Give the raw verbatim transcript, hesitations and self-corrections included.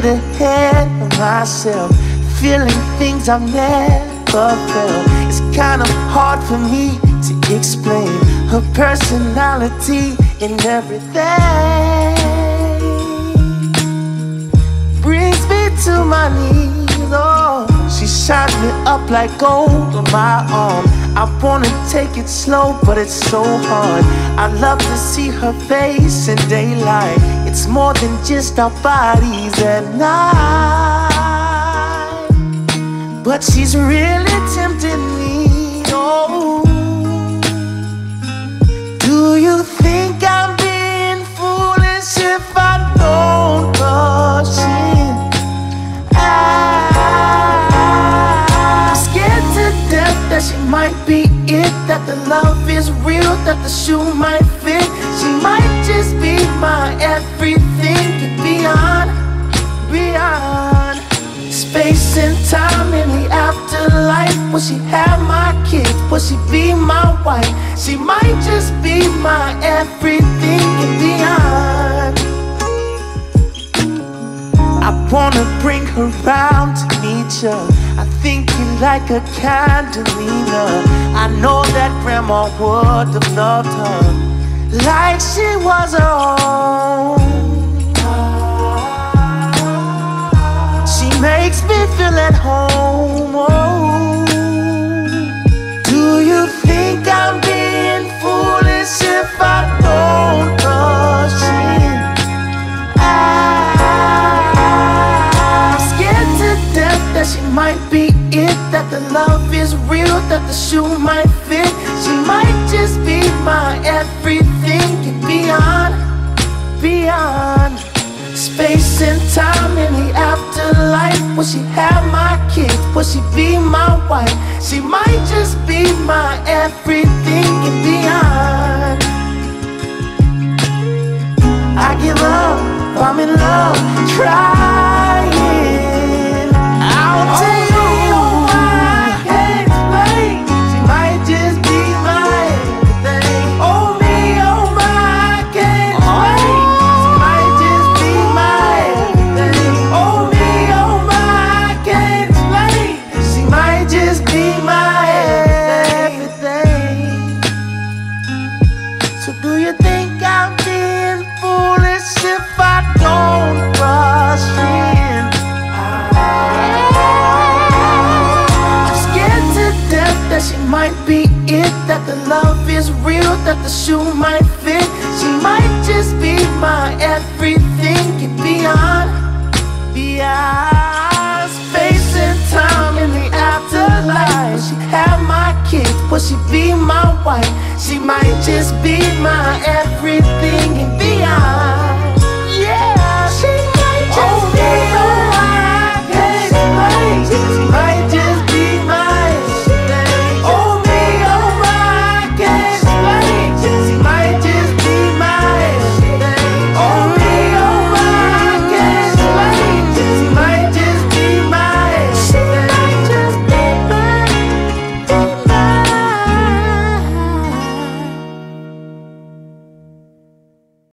get ahead of myself, feeling things I've never felt. It's kind of hard for me to explain her personality and everything. Brings me to my knees, oh. She shines me up like gold on my arm. I wanna take it slow, but it's so hard. I love to see her face in daylight. It's more than just our bodies at night. But she's really tempting me, oh. Do you think I'm being foolish if I don't rush in? I'm scared to death that she might be it, that the love is real, that the shoe might fit. She might just be my everything and beyond, beyond space and time in the afterlife. Will she have my kids? Will she be my wife? She might just be my everything and beyond. I wanna bring her round to meet you. I think you like a Candelina. I know that grandma would have loved her like she was her own. She makes me feel at home, oh. Do you think I'm being foolish if I don't rush in? I'm scared to death that she might be it, that the love is real, that the shoe might fit. She might just be my everything and beyond, beyond space and time in the afterlife. Will she have my kids? Will she be my wife? She might just be my everything and beyond. I give up, I'm in love, trying. I'll take you. Might be it, that the love is real, that the shoe might fit. She might just be my everything and beyond, beyond space and time in the afterlife. Will she have my kids? Will she be my wife? She might just be my everything and beyond.